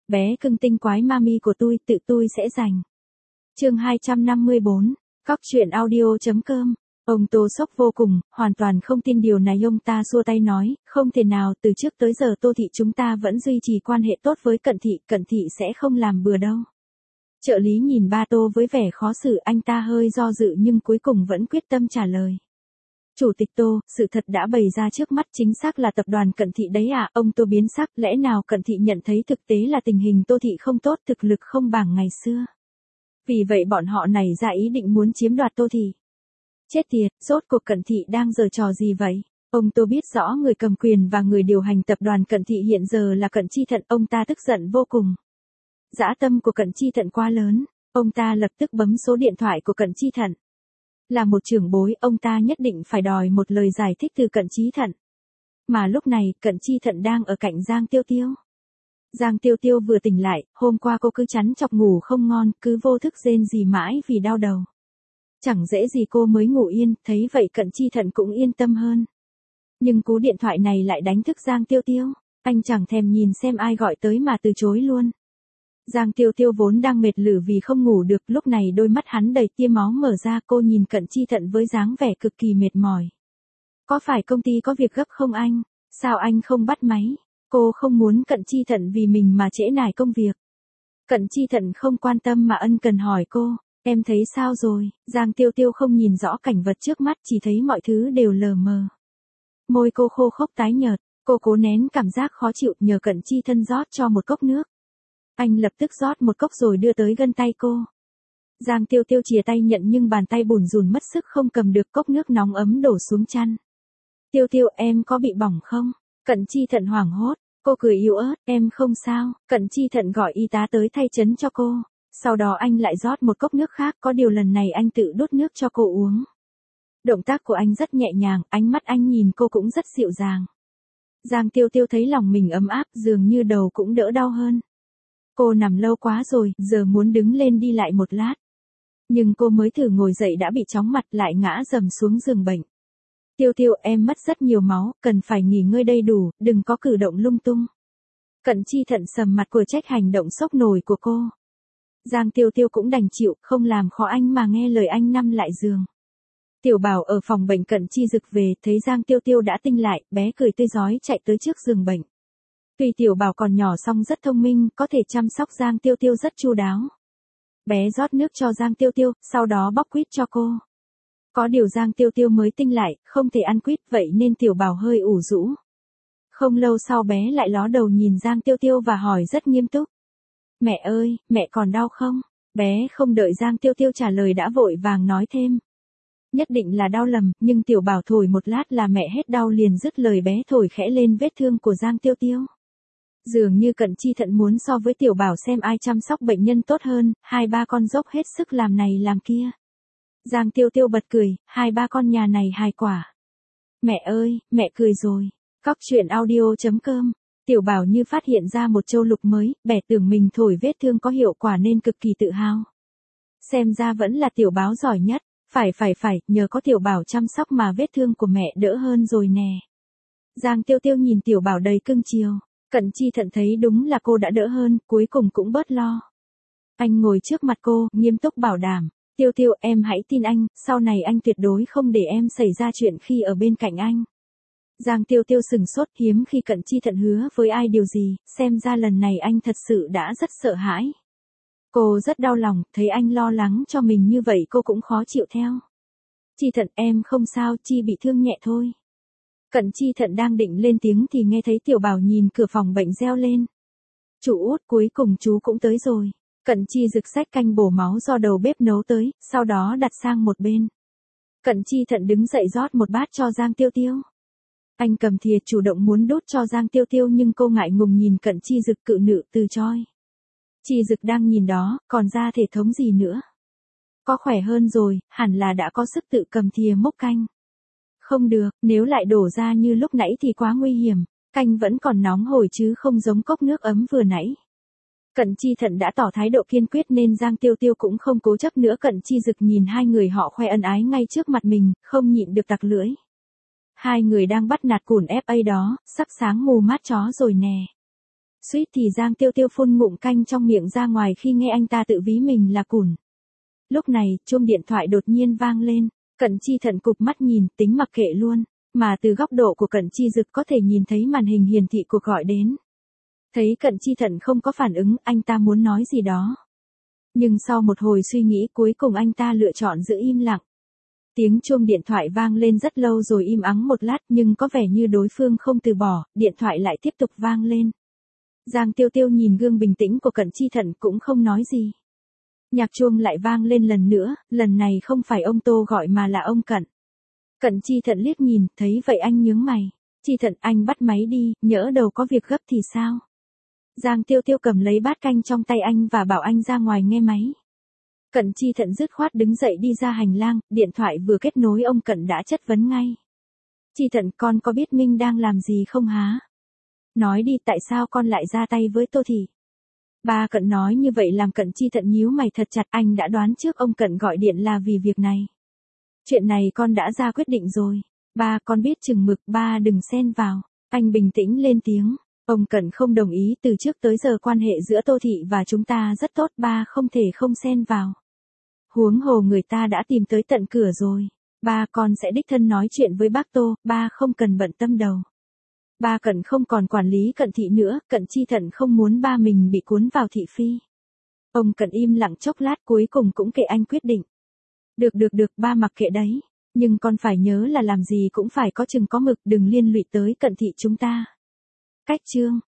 bé cưng tinh quái mami của tự tôi sẽ giành. Chương 254, Cóc truyện audio.com. Ông Tô sốc vô cùng, hoàn toàn không tin điều này. Ông ta xua tay nói, không thể nào, từ trước tới giờ Tô thị chúng ta vẫn duy trì quan hệ tốt với Cận thị sẽ không làm bừa đâu. Trợ lý nhìn ba Tô với vẻ khó xử, anh ta hơi do dự nhưng cuối cùng vẫn quyết tâm trả lời. Chủ tịch Tô, sự thật đã bày ra trước mắt, chính xác là tập đoàn Cận thị đấy à? Ông Tô biến sắc, lẽ nào Cận thị nhận thấy thực tế là tình hình Tô thị không tốt, thực lực không bằng ngày xưa. Vì vậy bọn họ nảy ra ý định muốn chiếm đoạt Tô thị. Chết tiệt, rốt cuộc Cận thị đang giở trò gì vậy? Ông Tô biết rõ người cầm quyền và người điều hành tập đoàn Cận thị hiện giờ là Cận Chi Thận, ông ta tức giận vô cùng. Dã tâm của Cận Chi Thận quá lớn, ông ta lập tức bấm số điện thoại của Cận Chi Thận. Là một trưởng bối, ông ta nhất định phải đòi một lời giải thích từ Cận Chi Thận. Mà lúc này, Cận Chi Thận đang ở cạnh Giang Tiêu Tiêu. Giang Tiêu Tiêu vừa tỉnh lại, hôm qua cô cứ chắn chọc ngủ không ngon, cứ vô thức rên rỉ mãi vì đau đầu. Chẳng dễ gì cô mới ngủ yên, thấy vậy Cận Chi Thận cũng yên tâm hơn. Nhưng cú điện thoại này lại đánh thức Giang Tiêu Tiêu, anh chẳng thèm nhìn xem ai gọi tới mà từ chối luôn. Giang Tiêu Tiêu vốn đang mệt lử vì không ngủ được, lúc này đôi mắt hắn đầy tia máu mở ra, cô nhìn Cận Chi Thận với dáng vẻ cực kỳ mệt mỏi. Có phải công ty có việc gấp không anh? Sao anh không bắt máy? Cô không muốn Cận Chi Thận vì mình mà trễ nải công việc. Cận Chi Thận không quan tâm mà ân cần hỏi cô, em thấy sao rồi? Giang Tiêu Tiêu không nhìn rõ cảnh vật trước mắt, chỉ thấy mọi thứ đều lờ mờ. Môi cô khô khốc tái nhợt, cô cố nén cảm giác khó chịu, nhờ Cận Chi Thận rót cho một cốc nước. Anh lập tức rót một cốc rồi đưa tới gần tay cô. Giang Tiêu Tiêu chìa tay nhận nhưng bàn tay bủn rủn mất sức không cầm được, cốc nước nóng ấm đổ xuống chăn. Tiêu Tiêu, em có bị bỏng không? Cận Chi Thận hoảng hốt, cô cười yếu ớt, em không sao. Cận Chi Thận gọi y tá tới thay chấn cho cô. Sau đó anh lại rót một cốc nước khác, có điều lần này anh tự đút nước cho cô uống. Động tác của anh rất nhẹ nhàng, ánh mắt anh nhìn cô cũng rất dịu dàng. Giang Tiêu Tiêu thấy lòng mình ấm áp, dường như đầu cũng đỡ đau hơn. Cô nằm lâu quá rồi, giờ muốn đứng lên đi lại một lát. Nhưng cô mới thử ngồi dậy đã bị chóng mặt, lại ngã rầm xuống giường bệnh. Tiêu Tiêu, em mất rất nhiều máu, cần phải nghỉ ngơi đầy đủ, đừng có cử động lung tung. Cận Chi Thận sầm mặt của trách hành động sốc nổi của cô. Giang Tiêu Tiêu cũng đành chịu, không làm khó anh mà nghe lời anh nằm lại giường. Tiểu Bảo ở phòng bệnh Cận Chi Dực về, thấy Giang Tiêu Tiêu đã tinh lại, bé cười tươi rói chạy tới trước giường bệnh. Tuy Tiểu Bảo còn nhỏ song rất thông minh, có thể chăm sóc Giang Tiêu Tiêu rất chu đáo. Bé rót nước cho Giang Tiêu Tiêu, sau đó bóc quýt cho cô. Có điều Giang Tiêu Tiêu mới tinh lại, không thể ăn quýt, vậy nên Tiểu Bảo hơi ủ rũ. Không lâu sau bé lại ló đầu nhìn Giang Tiêu Tiêu và hỏi rất nghiêm túc. Mẹ ơi, mẹ còn đau không? Bé không đợi Giang Tiêu Tiêu trả lời đã vội vàng nói thêm. Nhất định là đau lầm, nhưng Tiểu Bảo thổi một lát là mẹ hết đau liền dứt lời, bé thổi khẽ lên vết thương của Giang Tiêu Tiêu. Dường như Cận Chi Thận muốn so với Tiểu Bảo xem ai chăm sóc bệnh nhân tốt hơn, hai ba con dốc hết sức làm này làm kia. Giang Tiêu Tiêu bật cười, hai ba con nhà này hài quả. Mẹ ơi, mẹ cười rồi. Cóc truyện audio.com. Tiểu Bảo như phát hiện ra một châu lục mới, bẻ tưởng mình thổi vết thương có hiệu quả nên cực kỳ tự hào. Xem ra vẫn là Tiểu Bảo giỏi nhất, phải, nhờ có Tiểu Bảo chăm sóc mà vết thương của mẹ đỡ hơn rồi nè. Giang Tiêu Tiêu nhìn Tiểu Bảo đầy cưng chiều, Cận Chi Thận thấy đúng là cô đã đỡ hơn, cuối cùng cũng bớt lo. Anh ngồi trước mặt cô, nghiêm túc bảo đảm, Tiêu Tiêu em hãy tin anh, sau này anh tuyệt đối không để em xảy ra chuyện khi ở bên cạnh anh. Giang Tiêu Tiêu sừng sốt, hiếm khi Cận Chi Thận hứa với ai điều gì, xem ra lần này anh thật sự đã rất sợ hãi. Cô rất đau lòng, thấy anh lo lắng cho mình như vậy cô cũng khó chịu theo. Chi Thận em không sao, Chi bị thương nhẹ thôi. Cận Chi Thận đang định lên tiếng thì nghe thấy Tiểu Bảo nhìn cửa phòng bệnh reo lên. Chú út, cuối cùng chú cũng tới rồi. Cận Chi Dực xách canh bổ máu do đầu bếp nấu tới, sau đó đặt sang một bên. Cận Chi Thận đứng dậy rót một bát cho Giang Tiêu Tiêu. Anh cầm thìa chủ động muốn đút cho Giang Tiêu Tiêu nhưng cô ngại ngùng nhìn Cận Chi Dực cự nữ từ chối. Chi Dực đang nhìn đó, còn ra thể thống gì nữa. Có khỏe hơn rồi, hẳn là đã có sức tự cầm thìa múc canh. Không được, nếu lại đổ ra như lúc nãy thì quá nguy hiểm, canh vẫn còn nóng hổi chứ không giống cốc nước ấm vừa nãy. Cận Chi Thận đã tỏ thái độ kiên quyết nên Giang Tiêu Tiêu cũng không cố chấp nữa. Cận Chi Dực nhìn hai người họ khoe ân ái ngay trước mặt mình, không nhịn được tặc lưỡi. Hai người đang bắt nạt cùn FA đó, sắc sáng mù mắt chó rồi nè. Suýt thì Giang Tiêu Tiêu phun ngụm canh trong miệng ra ngoài khi nghe anh ta tự ví mình là cùn. Lúc này, chuông điện thoại đột nhiên vang lên, Cận Chi Thận cụp mắt nhìn, tính mặc kệ luôn, mà từ góc độ của Cận Chi Dực có thể nhìn thấy màn hình hiển thị cuộc gọi đến. Thấy Cận Chi Thận không có phản ứng, anh ta muốn nói gì đó. Nhưng sau một hồi suy nghĩ cuối cùng anh ta lựa chọn giữ im lặng. Tiếng chuông điện thoại vang lên rất lâu rồi im ắng một lát nhưng có vẻ như đối phương không từ bỏ, điện thoại lại tiếp tục vang lên. Giang Tiêu Tiêu nhìn gương bình tĩnh của Cận Chi Thận cũng không nói gì. Nhạc chuông lại vang lên lần nữa, lần này không phải ông Tô gọi mà là ông Cận. Cận Chi Thận liếc nhìn, thấy vậy anh nhướng mày. Chi Thận, anh bắt máy đi, nhỡ đầu có việc gấp thì sao? Giang Tiêu Tiêu cầm lấy bát canh trong tay anh và bảo anh ra ngoài nghe máy. Cận Chi Thận dứt khoát đứng dậy đi ra hành lang, điện thoại vừa kết nối ông Cận đã chất vấn ngay. Chi Thận, con có biết Minh đang làm gì không hả? Nói đi, tại sao con lại ra tay với Tô Thị? Ba Cận nói như vậy làm Cận Chi Thận nhíu mày thật chặt, anh đã đoán trước ông Cận gọi điện là vì việc này. Chuyện này con đã ra quyết định rồi. Ba, con biết chừng mực, ba đừng xen vào. Anh bình tĩnh lên tiếng. Ông Cận không đồng ý, từ trước tới giờ quan hệ giữa Tô Thị và chúng ta rất tốt, ba không thể không xen vào. Huống hồ người ta đã tìm tới tận cửa rồi. Ba, con sẽ đích thân nói chuyện với bác Tô, ba không cần bận tâm đầu. Ba Cận không còn quản lý Cận Thị nữa, Cận Chi Thận không muốn ba mình bị cuốn vào thị phi. Ông Cận im lặng chốc lát cuối cùng cũng kệ anh quyết định. Được, ba mặc kệ đấy. Nhưng con phải nhớ là làm gì cũng phải có chừng có mực, đừng liên lụy tới Cận Thị chúng ta. Cách chương